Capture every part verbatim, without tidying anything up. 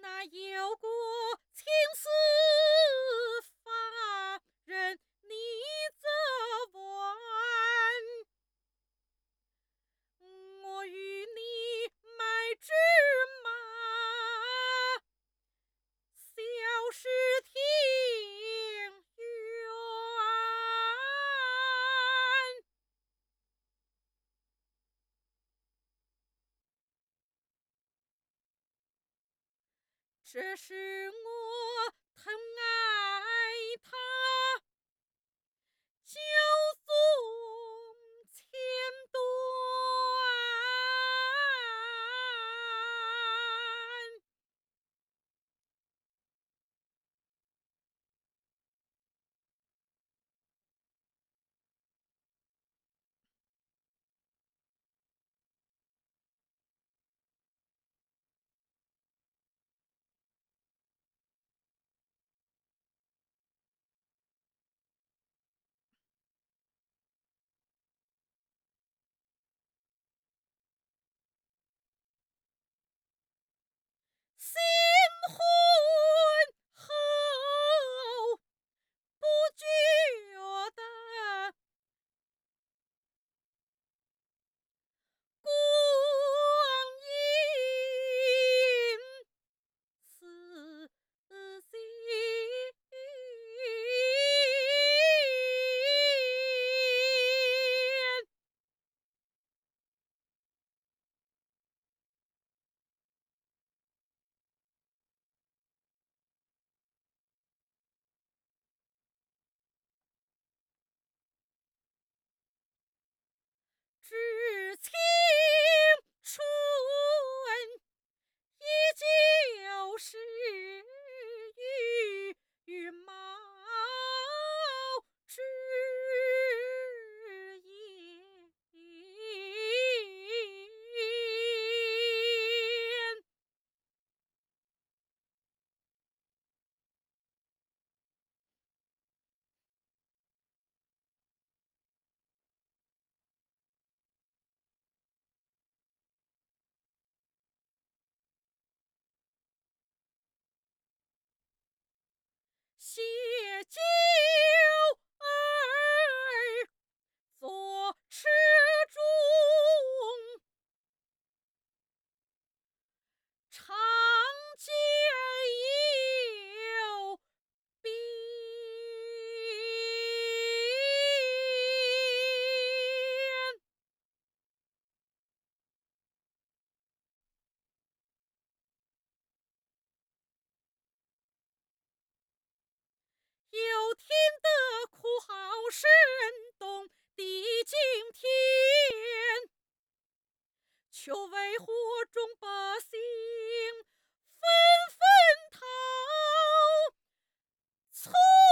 那有过青丝发人你则完，我与你买只马，小时庭园。这是我疼爱他九纵千端，新婚后不觉得光阴似箭，知青春依旧是羽毛之言，写酒儿坐池中，长剑有柄，又听得哭号声动地惊天，却为火中百姓纷纷逃窜。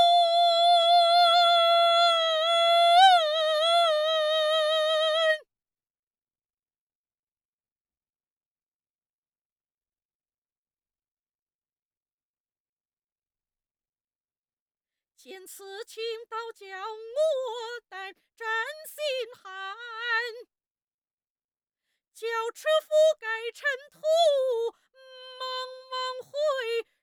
见此情倒叫我胆战心寒，叫车覆盖尘土，茫茫灰